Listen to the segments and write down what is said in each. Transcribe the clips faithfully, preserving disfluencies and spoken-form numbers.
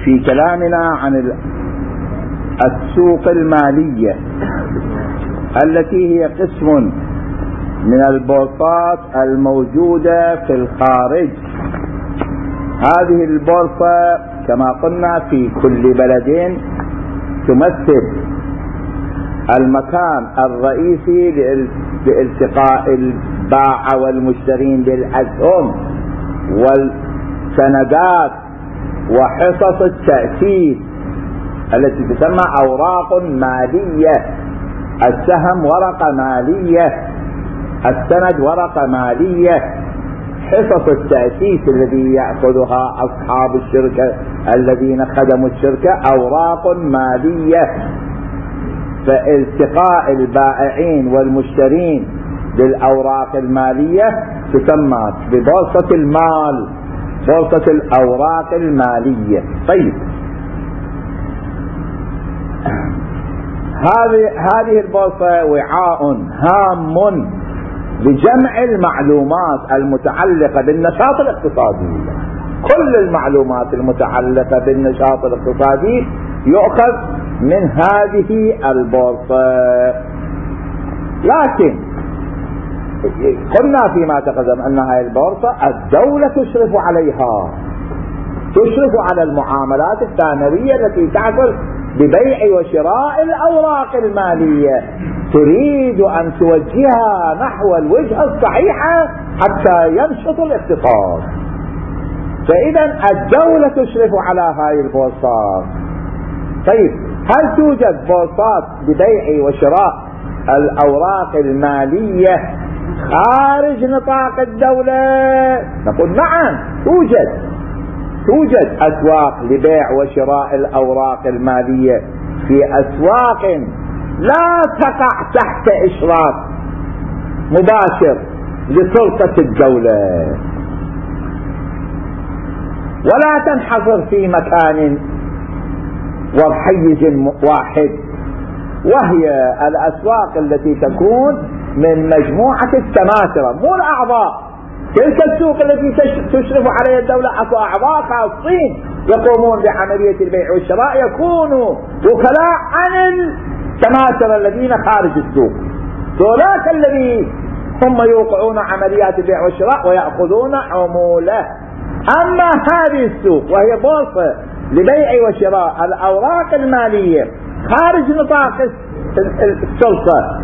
في كلامنا عن السوق المالية التي هي قسم من البورصات الموجودة في الخارج. هذه البورصة كما قلنا في كل بلد تمثل المكان الرئيسي لالتقاء البائع والمشترين بالأسهم والسندات وحصص التأكيد التي تسمى أوراق مالية. السهم ورقة مالية، السند ورقة مالية، حصص التأسيس الذي يأخذها أصحاب الشركة الذين خدموا الشركة أوراق مالية. فالتقاء البائعين والمشترين بالأوراق المالية تسمى ببورصة المال، بورصة الأوراق المالية. طيب، هذه هذه البورصة وعاء هام لجمع المعلومات المتعلقة بالنشاط الاقتصادي. كل المعلومات المتعلقة بالنشاط الاقتصادي يؤخذ من هذه البورصة. لكن قلنا فيما تقدم أن هذه البورصة الدولة تشرف عليها، تشرف على المعاملات الثانوية التي تحصل ببيع وشراء الأوراق المالية، تريد أن توجهها نحو الوجهة الصحيحة حتى ينشط الاقتصاد. فإذا الدولة تشرف على هذه البورصات. طيب، هل توجد بورصات ببيع وشراء الأوراق المالية خارج نطاق الدولة؟ نقول نعم، توجد توجد أسواق لبيع وشراء الأوراق المالية في أسواق لا تقع تحت إشراف مباشر لسلطة الدولة، ولا تنحصر في مكان وحيز واحد، وهي الأسواق التي تكون من مجموعة التماثرة، مو الأعضاء. تلك السوق التي تشرف عليها الدولة أكو أعضاء خاصين يقومون بعملية البيع والشراء، يكونوا وكلاء عن التماثرة الذين خارج السوق. ذولاك الذين هم يوقعون عمليات البيع والشراء ويأخذون عمولة. أما هذه السوق وهي بورصة لبيع وشراء الأوراق المالية خارج نطاق السلطة،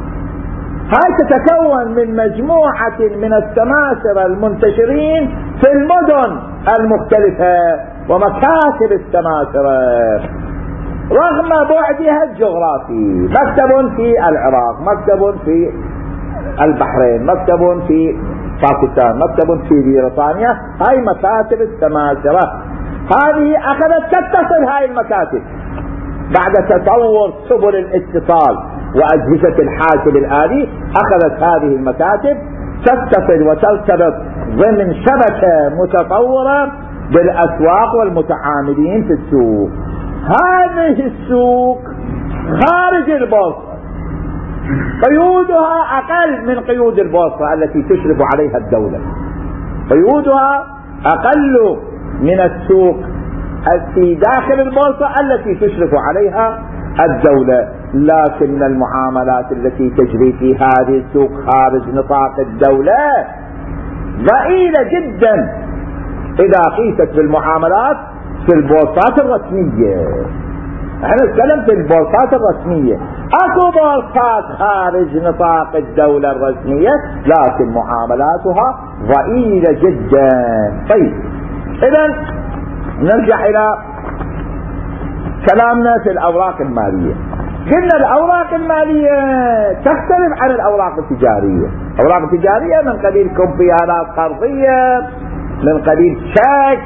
هاي تتكون من مجموعة من التماثرة المنتشرين في المدن المختلفة ومكاتب التماثرة رغم بعدها الجغرافي. مكتب في العراق، مكتب في البحرين، مكتب في باكستان، مكتب في بريطانيا. هاي مكاتب التماثرة. هذه أخذت تتصل هاي المكاتب بعد تطور سبل الاتصال وأجهزة الحاسب الآلي. أخذت هذه المكاتب تتصل وترتبط ضمن شبكة متطورة بالأسواق والمتعاملين في السوق. هذه السوق خارج البورصة قيودها أقل من قيود البورصة التي تشرف عليها الدولة، قيودها أقل من السوق في داخل البورصة التي تشرف عليها الدولة. لكن المعاملات التي تجري في هذه السوق خارج نطاق الدولة ضئيلة جدا إذا قيست بالمعاملات في البورصات الرسمية. احنا نتكلم في البورصات الرسمية. اكو بورصات خارج نطاق الدولة الرسمية لكن معاملاتها ضئيلة جدا. طيب، اذا نرجع الى كلامنا في الاوراق المالية. قلنا الاوراق المالية تختلف عن الاوراق التجارية. الاوراق التجارية من قبيل كمبيالات قرضية، من قبيل شيك.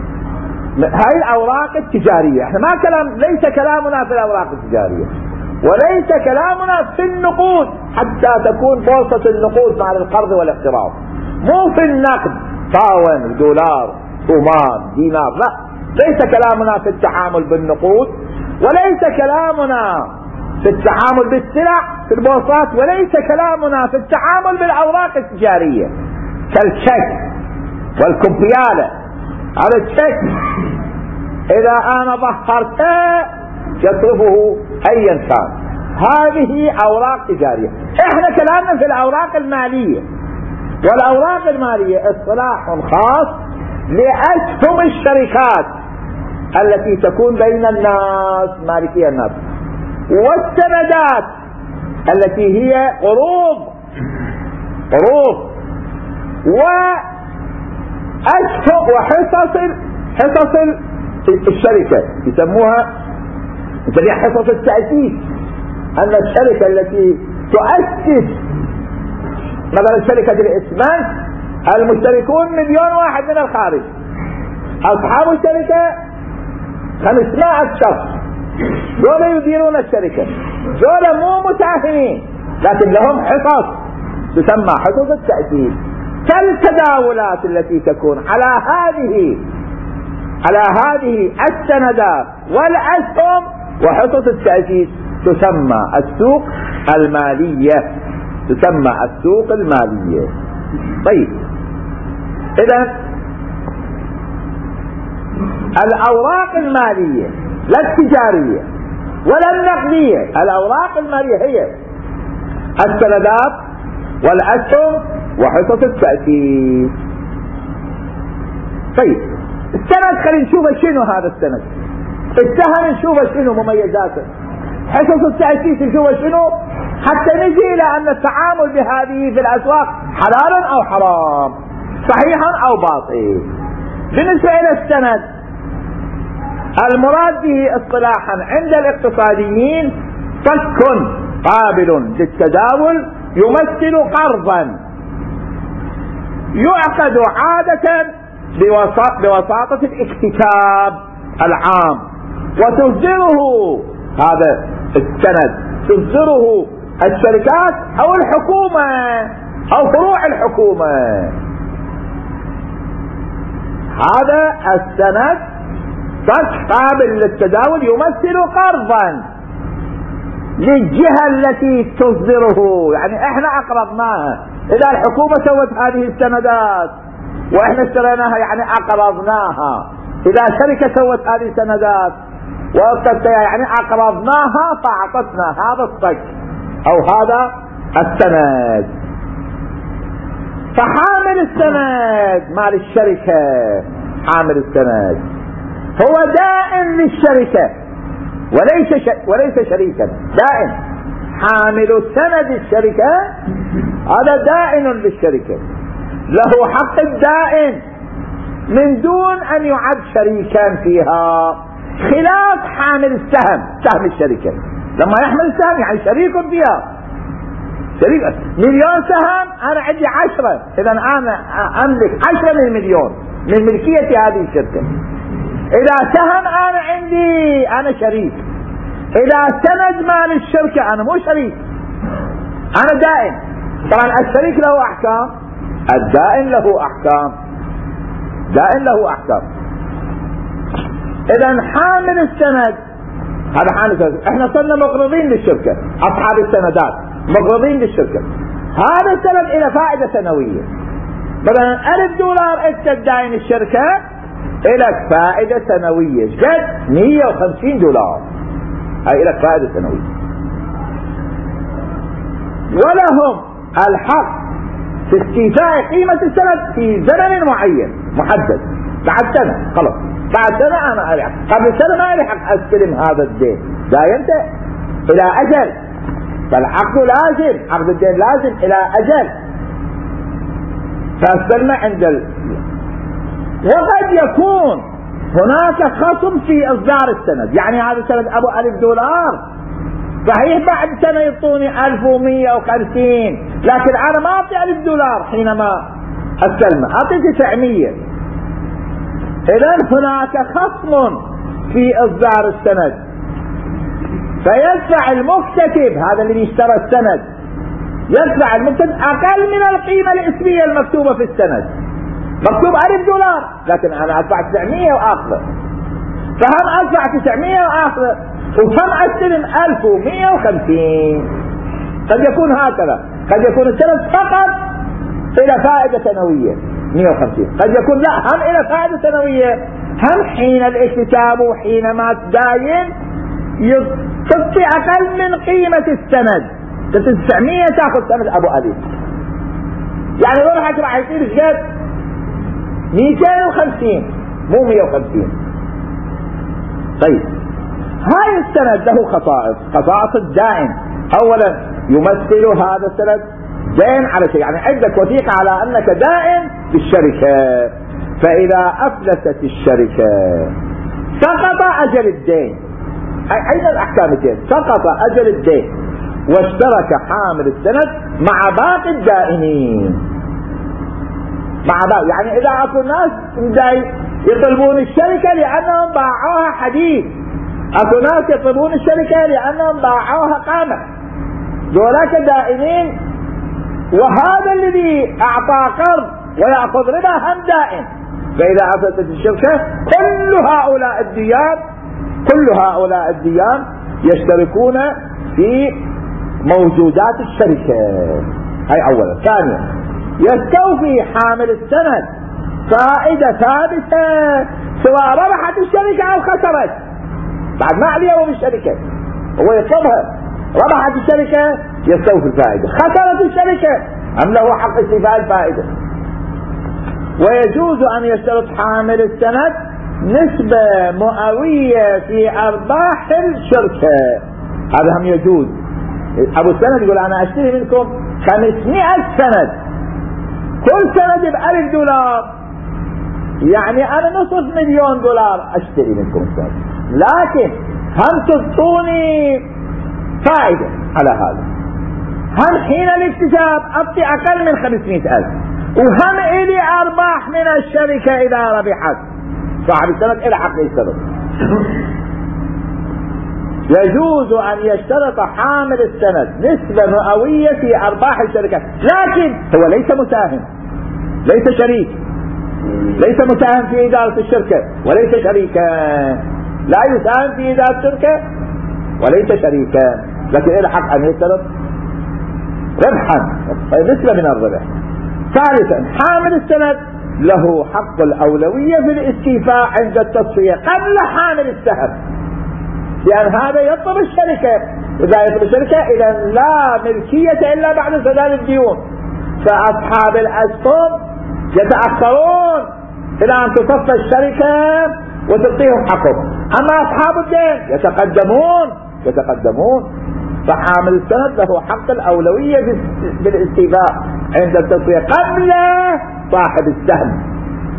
هاي الاوراق التجارية. احنا ما كلام، ليس كلامنا في الاوراق التجارية، وليس كلامنا في النقود حتى تكون بورصة النقود مع القرض والاقتراض، مو في النقد طاون دولار ثمان دينار. لا، ليس كلامنا في التعامل بالنقود، وليس كلامنا في التعامل بالسلع في البورصات، وليس كلامنا في التعامل بالاوراق التجارية كالشيك والكمبيالة. على الشيك إذا أنا ظهرته يصرفه أيا كان. هذه أوراق تجارية. إحنا كلامنا في الأوراق المالية، والأوراق المالية اصطلاح خاص لأسهم الشركات التي تكون بين الناس، مالكي الناس، والسندات التي هي قروض قروض وأسهم وحصص حصص الشركة يسموها يسميها حصص التأسيس. أن الشركة التي تؤسس مثلا شركة الإسمنت المشتركون مليون واحد من الخارج، أصحاب الشركة خمسمائة شخص، دول يديرون الشركة، دول مو مساهمين لكن لهم حصص تسمى حصص التأسيس. كالتداولات التي تكون على هذه على هذه السندات والأسهم وحصص التأسيس تسمى السوق المالية، تسمى السوق المالية. طيب، إذا الأوراق المالية لا التجارية ولا النقدية، الأوراق المالية هي السندات والأسهم وحصص التأسيس. طيب، السند خلينا نشوف شنو هذا السند، السهم نشوف شنو مميزاته، حصص التأسيس نشوف شنو، حتى نجي إلى أن التعامل بهذه في الأسواق حلال أو حرام، صحيحا أو باطل. بالنسبة إلى السند المراد به اصطلاحا عند الاقتصاديين فك قابل للتداول يمثل قرضا يعقد عادة بوساطة الاكتتاب العام، وتصدره هذا السند تصدره الشركات أو الحكومة أو فروع الحكومة. هذا السند فك قابل للتداول يمثل قرضا للجهة التي تصدره، يعني احنا اقرضناها، اذا الحكومة سوت هذه السندات واحنا اشتريناها يعني اقرضناها، اذا شركة سوت هذه السندات واقتدتها يعني اقرضناها فاعطتنا هذا الصك او هذا السند. فحامل السند مال الشركة، حامل السند هو دائن للشركة وليس ش... وليس شريكا، دائن. حامل سند الشركة هذا دائن للشركة، له حق الدائن من دون ان يعد شريكا فيها، خلاف حامل السهم، سهم الشركة لما يحمل السهم يعني شريك فيها، شريك. مليون سهم انا عندي عشرة، اذا انا املك عشرة من المليون من ملكية هذه الشركة. اذا سهم انا عندي انا شريك، اذا سند مال الشركة انا مو شريك، انا دائن. طبعا الشريك له احكام، الدائن له احكام، دائن له احكام. اذا حامل السند هذا حامل السند، احنا صرنا مقرضين للشركة، اصحاب السندات مقرضين للشركة، هذا السند الى فائدة سنوية. مثلا ألف دولار انت تداين الشركة إلك فائدة سنوية قد مئة وخمسين دولار، هاي إلك فائدة سنوية. ولهم الحق في استيفاء قيمة السند في زمن معين محدد، بعد سنة خلاص، بعد سنة أنا ألحق، قبل سنة ما ألحق أستلم هذا الدين، داينت إلى أجل، فالعقد لازم، عقد الدين لازم إلى أجل، فاستلم عند ال... وقد يكون هناك خصم في إصدار السند، يعني هذا السند أبو ألف دولار، صحيح بعد سنة يعطوني ألف ومئة وخمسين، لكن أنا ما أعطي ألف دولار حينما أستلمه، أعطي تسعمية. إذن هناك خصم في إصدار السند، فيدفع المكتتب، هذا اللي يشترى السند، يدفع المكتتب أقل من القيمة الاسمية المكتوبة في السند، مكتوب ألف دولار لكن أنا أدفع تسعمية وآخذه، فهم أدفع تسعمية وآخذه وهم أستلم ألف ومئة وخمسين. قد يكون هكذا، قد يكون السند فقط إلى فائدة سنوية مئة وخمسين، قد يكون لا هم إلى فائدة سنوية هم حين الاكتتاب وحينما تداين تعطي اقل من قيمة السند. تسعمية تاخذ سند ابو ابي، يعني ربحك راح يصير شقد مئتين وخمسين مو مئة وخمسين. طيب هاي السند له خصائص، خصائص الدائن. اولا يمثل هذا السند دين على شيء، يعني عندك وثيقة على انك دائن في الشركة، فاذا افلست الشركة سقط اجل الدين. اين الاحكام الدين؟ سقط اجل الدين واشترك حامل السند مع باقي الدائنين، مع باقي، يعني اذا اكو ناس يطلبون الشركة لانهم باعوها حديد، اكو ناس يطلبون الشركة لانهم باعوها قامة، ذولاك دائنين، وهذا الذي اعطى قرض ويأخذ ربا هم دائن. فاذا افلست الشركة كل هؤلاء الديان كل هؤلاء الديان يشتركون في موجودات الشركة. هاي اولا. ثانيا يستوفي حامل السند فائدة ثابتة سواء ربحت الشركة او خسرت، بعد ما عليه هو بالشركة، هو يطلبها. ربحت الشركة يستوفي الفائدة، خسرت الشركة ام له حق استيفاء الفائدة. ويجوز ان يشترط حامل السند نسبة مئوية في ارباح الشركة، هذا هم يجوز. ابو السند يقول انا اشتري منكم خمسمائة سند، كل سند بألف دولار، يعني انا نصف مليون دولار اشتري منكم السند، لكن هم تعطوني فائدة على هذا، هم حين الاكتساب اعطي اقل من خمسمائة الف، وهم الي ارباح من الشركة اذا ربحت. صاحب السند الى حق يشترط. يجوز ان يشترط حامل السند نسبة مئوية في ارباح الشركة، لكن هو ليس مساهم، ليس شريك، ليس مساهم في ادارة الشركة وليس شريكا، لا يساهم في ادارة الشركة وليس شريكا، لكن الى حق ان يشترط ربحا، نسبة من الربح. ثالثا حامل السند له حق الاولوية في الاستيفاء عند التصفية قبل حامل السهم، لان هذا يطلب الشركة، اذا يطلب الشركة اذا لا ملكية الا بعد سداد الديون، فاصحاب الاسهم يتأخرون الى ان تصفى الشركة وتعطيهم حقهم، اما اصحاب الدين يتقدمون يتقدمون فحامل السند له حق الاولوية بالاستيفاء عند التصفية قبل صاحب السهم.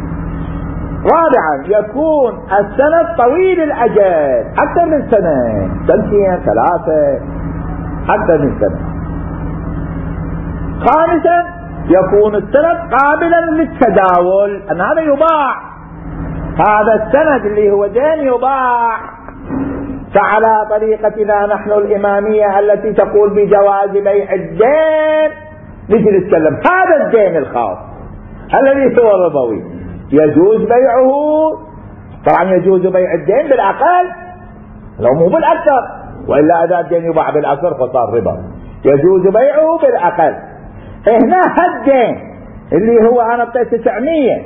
رابعا يكون السند طويل الاجل، اكثر من سنة، سنتين ثلاثة، اكثر من سنة. خامسا يكون السند قابلا للتداول، ان هذا يباع، هذا السند اللي هو دين يباع. فعلى طريقتنا نحن الامامية التي تقول بجواز بيع الدين، نجي نتكلم هذا الدين الخاص الذي هو الربوي يجوز بيعه، طبعا يجوز بيع الدين بالاقل لو مو بالاكثر، والا اذا الدين يباع بالاكثر فصار ربا. يجوز بيعه بالاقل. هنا هالدين اللي هو انا اعطيت تسعمية،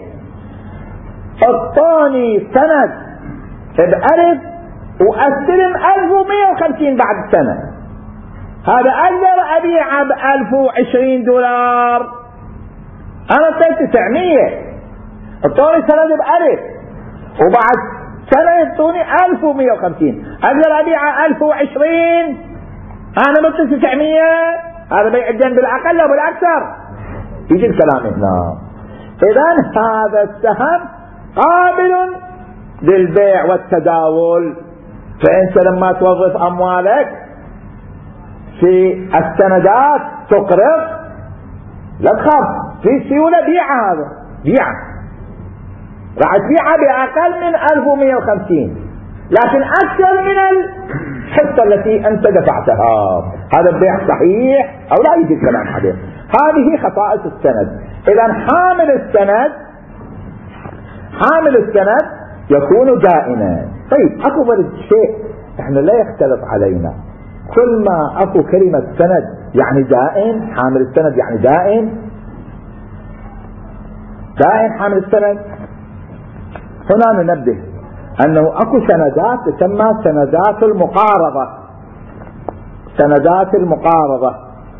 اعطوني سند بألف واستلم ألف ومئة وخمسين بعد السنة، هذا اقدر ابيعه بألف وعشرين دولار. انا اعطيت تسعمية، اعطوني سند بألف وبعد سنة يعطوني ألف ومئة وخمسين، اقدر ابيعه ألف وعشرين، انا مدت تسعمية، هذا بيع الدين بالاقل او بالاكثر. يجي الكلام هنا. اذا هذا السهم قابل للبيع والتداول، فانت لما توظف اموالك في السندات تقرض لا تخاف، في سيولة بيعه، هذا بيعه راح تبيعها باقل من ألف ومئة وخمسين، لكن اكثر من الحصة التي انت دفعتها، هذا البيع صحيح او لا يجي الكلام عليه. هذه خصائص السند. اذا حامل السند حامل السند يكون دائما. طيب اكو برد شيء احنا لا يختلط علينا، كل ما اكو كلمة سند يعني دائم، حامل السند يعني دائم، دائم حامل السند. هنا ننبه أنه أكو سندات تسمى سندات المقارضة. سندات المقارضة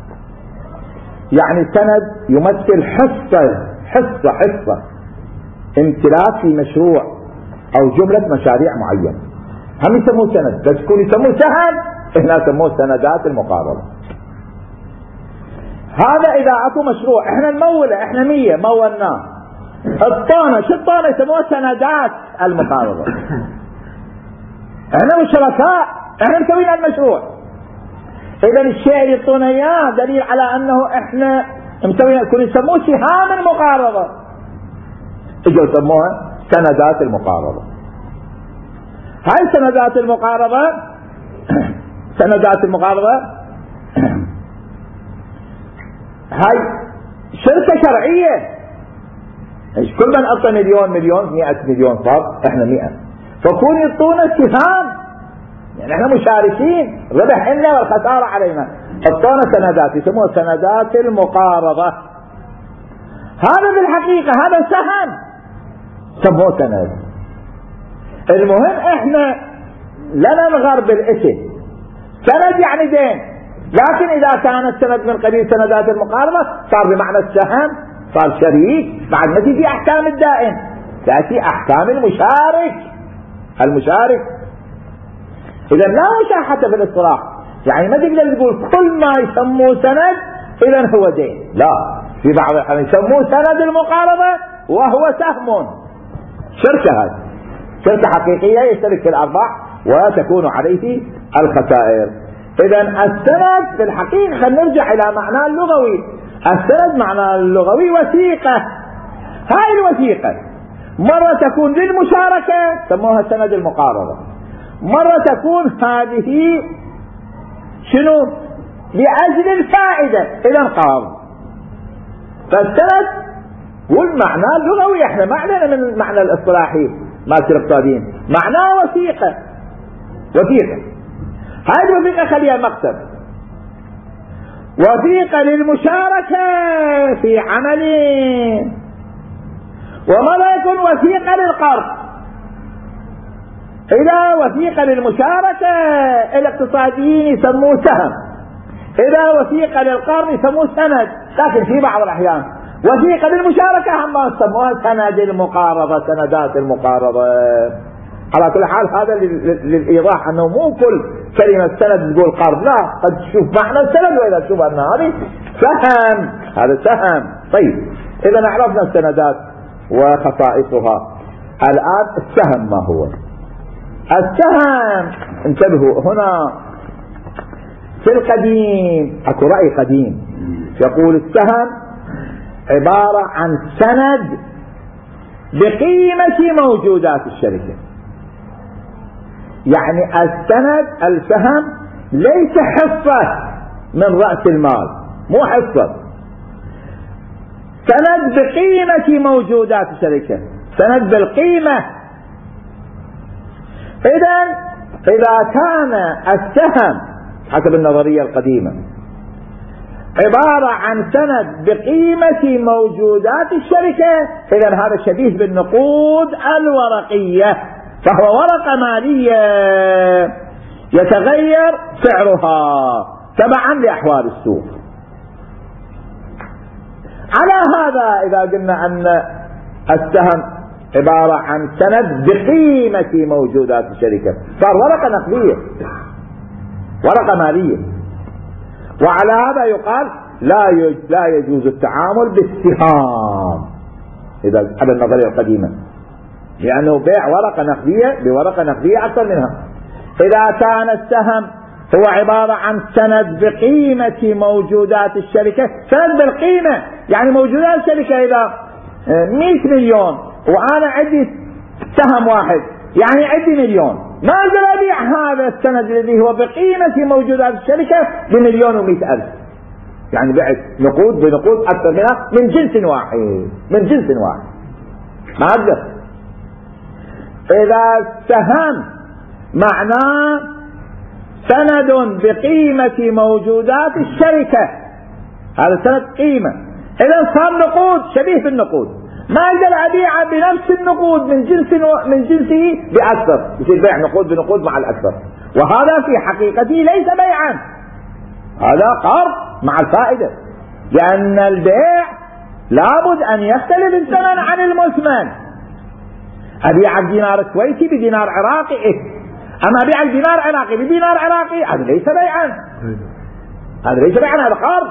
يعني سند يمثل حصة حصة حصة امتلاك في مشروع أو جملة مشاريع معينة، هم يسموه سند، بس يكون يسموه سهم هنا يسموه سندات المقارضة. هذا إذا أكو مشروع احنا المولة احنا مية مولناه، الطانة شو الطانة يسموها سندات المقارضة. احنا مشركاء احنا مسوين المشروع، اذا الشيء اللي يعطونا اياه دليل على انه احنا مسوين، يكون يسموه سهام المقارضة، اجوا يسموها سندات المقارضة. هاي سندات المقارضة سندات المقارضة هاي شركة شرعية، كل من أعطى مليون مليون مئة مليون صار احنا مئة، فكون يعطونا سهام يعني احنا مشاركين، ربح لنا والخسارة علينا، اعطونا سندات يسموها سندات المقارضة. هذا بالحقيقة هذا سهم سموه سند. المهم احنا لا ننغر بالاسم، سند يعني دين، لكن اذا كان السند من قبيل سندات المقارضة صار بمعنى السهم، صار شريك، بعد ما تجي احكام الدائن تأتي احكام المشارك. المشارك اذا لا مشاحة في الاصطلاح، يعني ما تقدر تقول كل ما يسموه سند اذا هو دين، لا، في بعض الأحيان يسموه سند المقارضة وهو سهم، شركة، هذه شركة حقيقية يشترك في الأرباح وتكون عليه الخسائر. إذا السند في الحقيقة نرجع إلى معناه اللغوي، السند معناه اللغوي وثيقة. هاي الوثيقة مرة تكون للمشاركة سموها سند المقارضة، مرة تكون هذه شنو لأجل الفائدة إذا قرض. فالسند هو المعنى اللغوي، احنا ما علينا من المعنى الاصطلاحي مالك الاقتصاديين، معناه وثيقة. وثيقة هاي الوثيقة خليها مكتب، وثيقة للمشاركة في عمل، وماذا يكون وثيقة للقرض. إذا وثيقة للمشاركة الاقتصاديين يسموه سهم، إذا وثيقة للقرض يسموه سند، لكن في بعض الأحيان وثيقة للمشاركة هم يسموها سند المقارضة، سندات المقارضة. على كل حال هذا للإيضاح أنه مو كل كلمة سند تقول قرض، لا، قد تشوف معنى السند وإذا تشوف أن هذه سهم، هذا سهم. طيب إذا عرفنا السندات وخصائصها، الآن السهم ما هو؟ السهم انتبهوا هنا في القديم اكو رأي قديم يقول السهم عبارة عن سند بقيمة موجودات الشركة. يعني السند السهم ليس حصة من رأس المال، مو حصة، سند بقيمة موجودات الشركة، سند بالقيمة. إذا إذا كان السهم حسب النظرية القديمة عبارة عن سند بقيمة موجودات الشركة، إذا هذا شبيه بالنقود الورقية، فهو ورقة مالية يتغير سعرها تبعا لأحوال السوق. على هذا إذا قلنا أن السهم عبارة عن سند بقيمة موجودات الشركة صار ورقة نقدية، ورقة مالية. وعلى هذا يقال لا لا يجوز التعامل بالسهام إذا على النظرية القديمة، لأنه بيع ورقة نقدية بورقة نقدية أكثر منها. إذا كان السهم هو عبارة عن سند بقيمة موجودات الشركة، سند بالقيمة يعني موجودات الشركة إذا مئة مليون وأنا عندي سهم واحد يعني عندي مليون، ما أقدر أبيع هذا السند الذي هو بقيمة موجودات الشركة بمليون ومئة ألف، يعني بعت نقود بنقود أكثر منها من جنس واحد، من جنس واحد ما أقدر. إذا السهم معناه سند بقيمة موجودات الشركة، هذا سند قيمة، إذا صار نقود شبيه بالنقود، ما اقدر ابيعه بنفس النقود من جنس من جنسه باكثر، يصير بيع نقود بنقود مع الاكثر، وهذا في حقيقته ليس بيعا، هذا قرض مع الفائدة، لأن البيع لابد أن يختلف الثمن عن المثمن. أبيع الدينار الكويتي بدينار عراقي إيه؟ أما أبيع الدينار عراقي بدينار عراقي هذا ليس بيعا، هذا ليس بيعا، هذا قرض.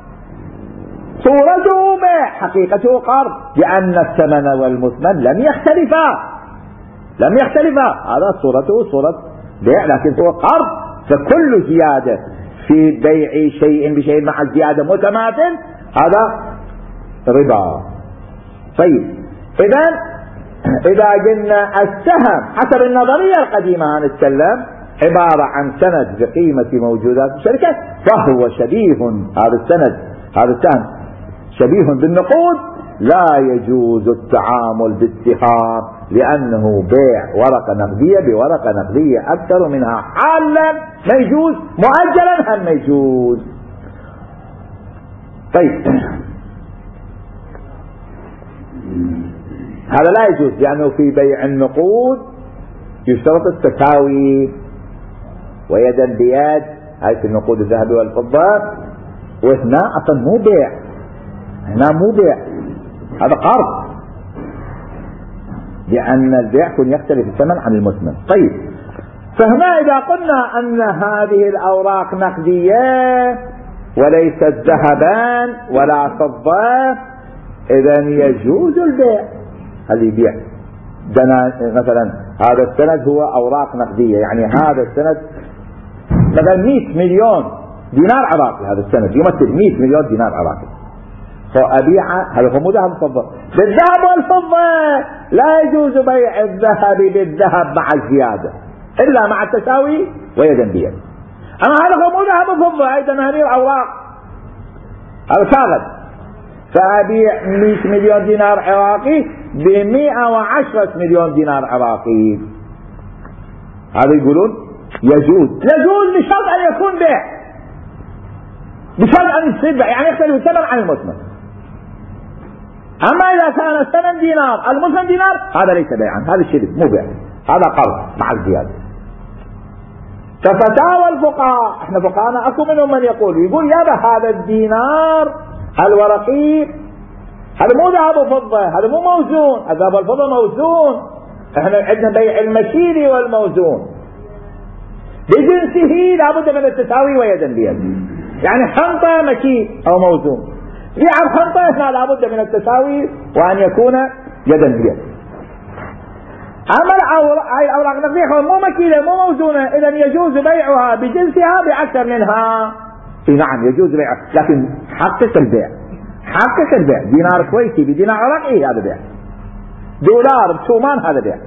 صورته بيع حقيقته قرض، لأن الثمن والمثمن لم يختلفا لم يختلفا هذا صورته صورة بيع، لكن هو قرض. فكل زيادة في بيع شيء بشيء مع الزيادة متماثل هذا ربا. طيب إذا إذا قلنا السهم حسب النظرية القديمة هنتكلم عبارة عن سند بقيمة موجودات الشركة، فهو شبيه، هذا السند هذا السهم شبيه بالنقود، لا يجوز التعامل بالسهام لأنه بيع ورقة نقدية بورقة نقدية أكثر منها حالا ما يجوز، مؤجلا هم ما يجوز. طيب هذا لا يجوز لأنه في بيع النقود يشترط التساوي ويدا بيد، هاي في النقود الذهب والفضة، وهنا أصلا مو بيع، هنا مو بيع، هذا قرض، لأن البيع يكون يختلف الثمن عن المثمن. طيب فهنا إذا قلنا أن هذه الأوراق نقدية وليست ذهبا ولا فضة، إذن يجوز البيع. هل يبيع مثلا هذا السند هو أوراق نقدية، يعني هذا السند مثلا مئة مليون دينار عراقي، هذا السند يمثل مئة مليون دينار عراقي، فأبيع هذا هو مو ذهب وفضة. بالذهب والفضة لا يجوز بيع الذهب بالذهب مع الزيادة إلا مع التساوي ويدا بيد. أما هذا هو مو ذهب وفضة، أيضا هذه الأوراق هذا كاغذ، فأبيع مئة مليون دينار عراقي بمئة وعشرة مليون دينار عراقي، هذا يقولون يجوز. يجوز بشرط أن يكون بيع، بشرط أن يصير بيع، يعني يختلف الثمن عن المثمن. أما إذا كان الثمن دينار المثمن دينار هذا ليس بيعا، هذا شرك مو بيع، هذا قرض مع الزيادة. ففتاوى الفقهاء، احنا فقهاءنا اكو منهم من يقول يقول يابا هذا الدينار الورقي هذا مو ذهب وفضة، هذا مو موزون، الذهب والفضة موزون، احنا عندنا بيع المشيري والموزون بجنسه لابد من التساوي ويدا بيد، يعني حنطة مكي او موزون، بيع الحنطة هنا لابد من التساوي وان يكون يدا بيد. اما الاوراق النقدية مو مكيلة مو موزونة، اذا يجوز بيعها بجنسها باكثر منها، نعم يجوز بيعها، لكن حقق البيع، حقق البيع، دينار كويتي بدينار عراقي هذا بيع، دولار بسومان هذا بيع.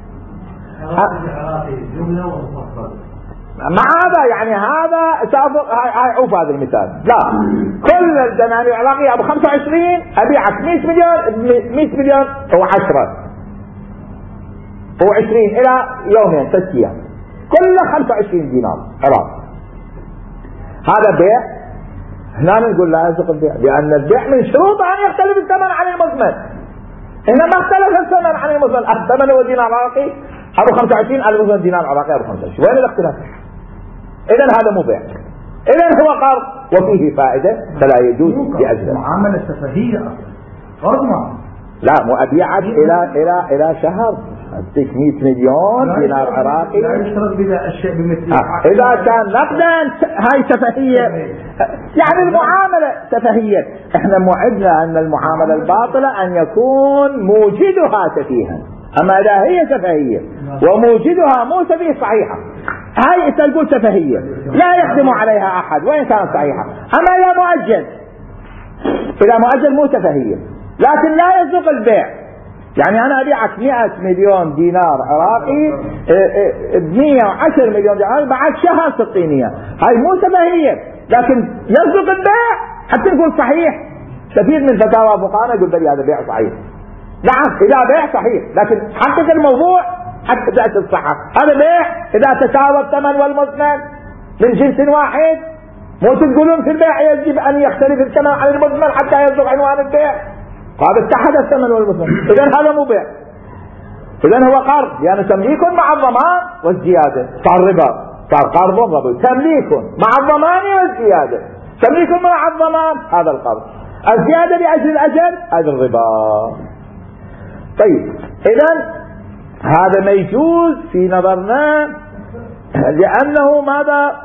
مع هذا يعني هذا سأعوف هذا المثال، لا كل الدنانير العراقية ابو خمسة وعشرين ابيعك مئة مليون مئة مليون او عشرة او عشرين الى يومين ثلاث ايام، كله خمسة وعشرين دينار عراقي، هذا بيع. هنا نقول لا يصح البيع، لأن البيع من شروطه أن يختلف الثمن عن المثمن، إنما اختلف الثمن عن المثمن، الثمن هو دينار عراقي أبو خمسة وعشرين، المثمن دينار عراقي أبو خمسة وعشرين، وين الاختلاف؟ إذن هذا مو بيع، إذن هو قرض وفيه فائدة فلا يجوز لأجله. معاملة سفهية قرض ما لا مو أبيعك إلى إلى إلى شهر أديك مئة مليون دينار عراقي، لا يشترط بذا الشيء بمثل آه. إذا كان نقدا هاي سفهية، يعني المعاملة سفهية، احنا موعدنا أن المعاملة الباطلة أن يكون موجدها سفيها، أما إذا هي سفهية وموجدها مو سفيه صحيحة، هاي تقول سفهية لا يخدم عليها أحد وإن كانت صحيحة. أما إذا مؤجل، إذا مؤجل مو سفهية، لكن لا يصدق البيع، يعني أنا أبيعك مئة مليون دينار عراقي بمئة وعشرة مليون دينار بعد شهر ستينية، هاي مو سفهية، لكن يصدق البيع حتى نقول صحيح. كثير من فتاوى فقهاءنا يقول بلي هذا بيع صحيح، نعم إذا بيع صحيح، لكن حقق الموضوع حتى تأتي الصحة، هذا بيع إذا تساوى الثمن والمثمن من جنس واحد، مو تقولون في البيع يجب أن يختلف الثمن عن المثمن حتى يصدق عنوان البيع، قال اتحد الثمن والمثمن، إذن هذا مو بيع، إذن هو قرض، يعني تمليك مع الضمان والزيادة، صار ربا، صار قرض ربا، تمليك مع الضمان والزيادة، تمليك مع الضمان هذا القرض، الزيادة لأجل الأجل هذا الربا. طيب إذن هذا ما يجوز في نظرنا لأنه ماذا؟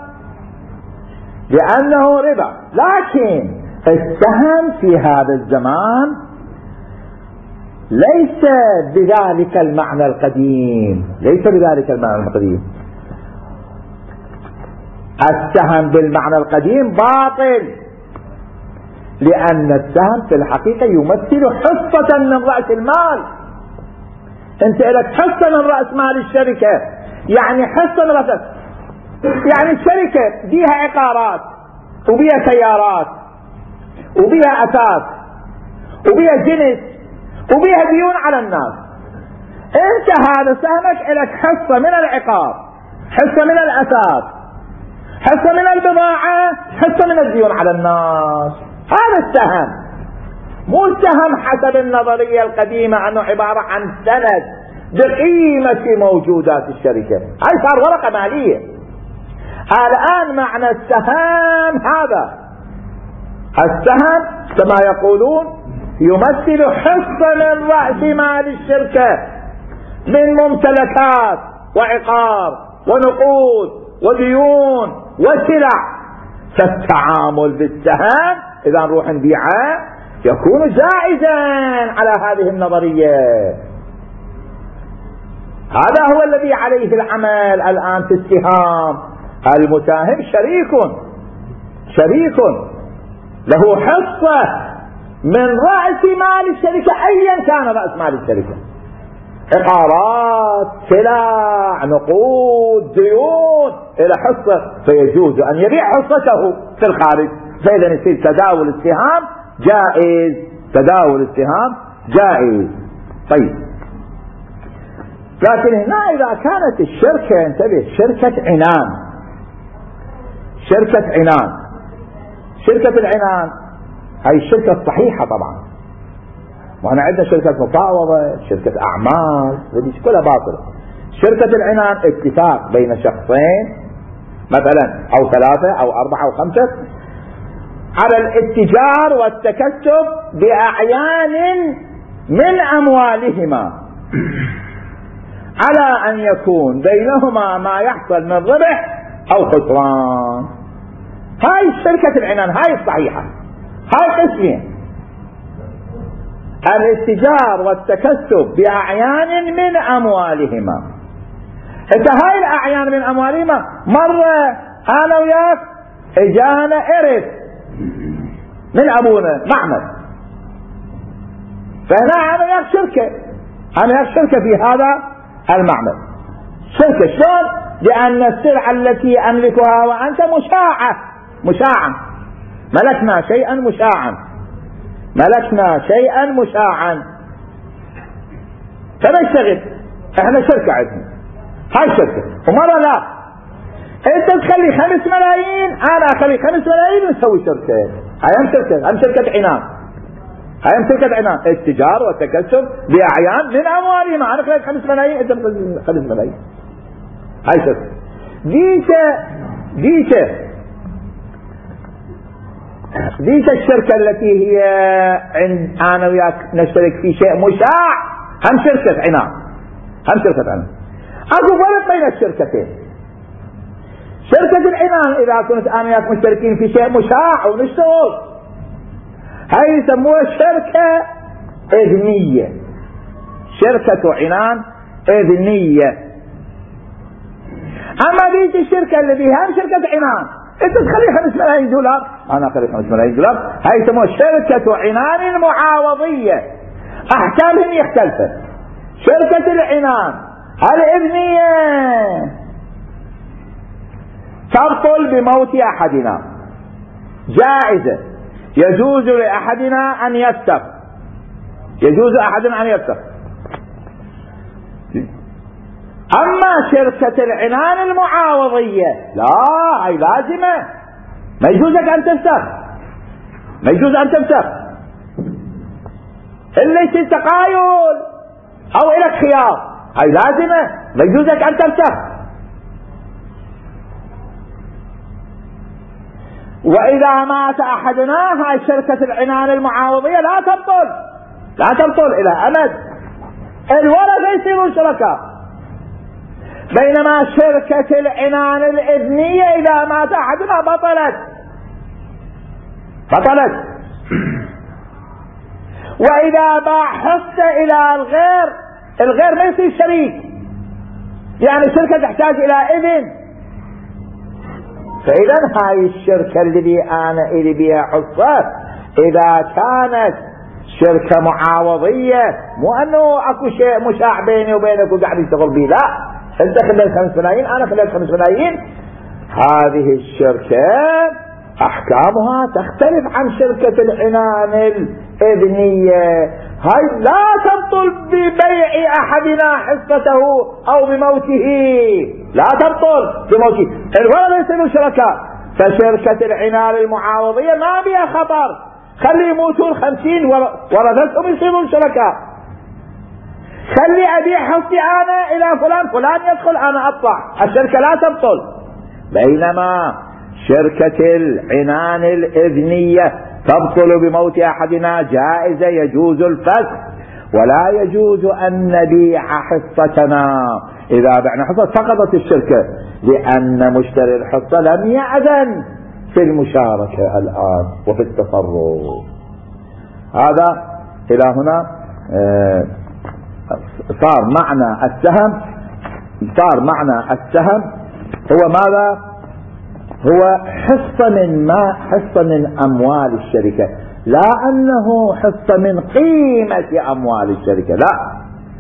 لأنه ربا. لكن السهم في هذا الزمان ليس بذلك المعنى القديم، ليس بذلك المعنى القديم. السهم بالمعنى القديم باطل، لأن السهم في الحقيقة يمثل حصة من رأس المال. انت لك حصة من رأس مال الشركة، يعني حصة من رأس، يعني الشركة بيها عقارات وبيها سيارات وبيها أثاث وبيها جنس وبيها ديون على الناس. انت هذا سهمك لك حصة من العقار، حصة من الأثاث، حصة من البضاعة، حصة من الديون على الناس. هذا السهم، مو السهم حسب النظرية القديمة أنه عبارة عن سند بقيمة موجودات الشركة، هاي صار ورقة مالية. الآن معنى السهم هذا، السهم كما يقولون يمثل حصة من رأس مال الشركة من ممتلكات وعقار ونقود وديون وسلع. فالتعامل بالسهم إذا نروح نبيعه يكون جائزا على هذه النظرية. هذا هو الذي عليه العمل الآن في السهام. المساهم شريك، شريك له حصة من رأس مال الشركة أيا كان رأس مال الشركة، عقارات، سلع، نقود، ديون، إلى حصة، فيجوز أن يبيع حصته في الخارج. فإذا يصير تداول السهام جائز، تداول السهام جائز. طيب، لكن هنا إذا كانت الشركة، انتبه، شركة عنان، شركة عنان، شركة العنان هاي الشركة الصحيحة طبعا، وانا عندنا شركة مفاوضة، شركة اعمال، هذه كلها باطلة. شركة العنان اتفاق بين شخصين مثلا او ثلاثة او اربعة او خمسة على الاتجار والتكسب باعيان من اموالهما، على ان يكون بينهما ما يحصل من ربح او خسران. هاي شركة العنان، هاي الصحيحة. هاي قسمين، الاتجار والتكسب بأعيان من أموالهما. انت هاي الأعيان من أموالهما، مرة أنا وياك اجانا إرث من أبونا معمل، فهنا أنا وياك شركة، أنا وياك شركة في هذا المعمل. شركة شلون؟ لأن السلعة التي أملكها وأنت مشاعة، مشاعا، ملكنا شيئا مشاعا، ملكنا شيئا مشاعا، فنشتغل احنا شركة عندنا، هاي شركة. ومرة لا، انت تخلي خمس ملايين انا اخلي خمس ملايين ونسوي شركة. هاي هم شركة، هم شركة عنان، هاي هم شركة عنان، التجار والتكسب بأعيان من أموالهم. انا خليت خمس ملايين، انت خمس ملايين، هاي شركة. ديك ديك ديك الشركة التي هي عند أنا وياك نشترك في شيء مشاع، هم شركة عنان، هم شركة عنان. أكو فرق بين الشركتين. شركة العنان إذا كنت أنا وياك مشتركين في شيء مشاع ونشتغل، هاي يسموها شركة إذنية، شركة عنان إذنية. أما ديك الشركة اللي فيها هم شركة عنان، انت تخلي خمس ملايين دولار انا اخلي خمس ملايين دولار، هاي يسموها شركة عنان معاوضية. احكامهم يختلفت. شركة العنان الإذنية تبطل بموت احدنا، جائزة، يجوز لأحدنا ان يفتق، يجوز احدنا ان يفتق. اما شركة العنان المعاوضية لا، هاي لازمة، ما يجوزك ان تفتح، ما يجوز ان تفتح. إلا يصير تقايل أو إلك خيار، هاي لازمة، ما يجوزك أن ترتخ. وإذا مات أحدنا، هاي شركة العنان المعاوضية لا تبطل، لا تبطل إلى أمد، الورثة يصيرون شركاء. بينما شركة العنان الإذنية إذا مات أحدنا بطلت بطلت وإذا باع حصة إلى الغير، الغير ما يصير شريك، يعني الشركة تحتاج إلى إذن. فإذا هاي الشركة اللي أنا إلي بها حصة إذا كانت شركة معاوضية، مو أنه أكو شيء مشاع بيني وبينك وقاعد يشتغل بي، لا، أنت خلال خمس ملايين أنا خلال خمس ملايين، هذه الشركة أحكامها تختلف عن شركة العنان الإذنية. هاي لا تبطل ببيع أحدنا حصته أو بموته، لا تبطل بموته، الولد يصيروا شركاء. فشركة العنان المعاوضية ما بها خطر، خلي يموتون خمسين ورثتهم يصيرون شركاء، خلي أبيع حصتي أنا إلى فلان، فلان يدخل أنا أطلع، الشركة لا تبطل. بينما شركة العنان الإذنية تبطل بموت أحدنا، جائزة، يجوز الفسخ، ولا يجوز أن نبيع حصتنا. إذا بعنا حصة سقطت الشركة، لأن مشتري الحصة لم يأذن في المشاركة الآن وفي التصرف. هذا إلى هنا صار معنى السهم، صار معنى السهم هو ماذا؟ هو حصة من ما حصة من أموال الشركة، لا أنه حصة من قيمة أموال الشركة، لا،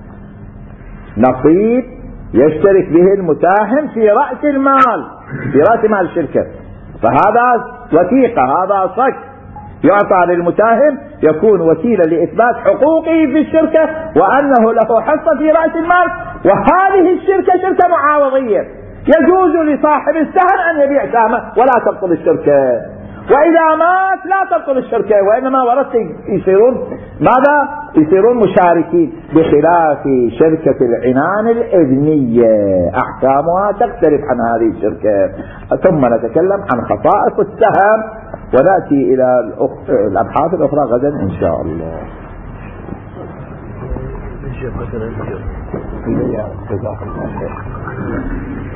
نصيب يشترك به المساهم في رأس المال، في رأس مال الشركة. فهذا وثيقة، هذا صك يعطى للمساهم، يكون وسيلة لإثبات حقوقه في الشركة وأنه له حصة في رأس المال. وهذه الشركة شركة معاوضية، يجوز لصاحب السهم أن يبيع سهمه ولا تبطل الشركة. وإذا مات لا تبطل الشركة، وإنما ورثته يصيرون ماذا؟ يصيرون مشاركين، بخلاف شركة العنان الإذنية أحكامها تختلف عن هذه الشركة. ثم نتكلم عن خصائص السهم ونأتي إلى الأبحاث الأخرى غدا إن شاء الله. جزاك الله خير.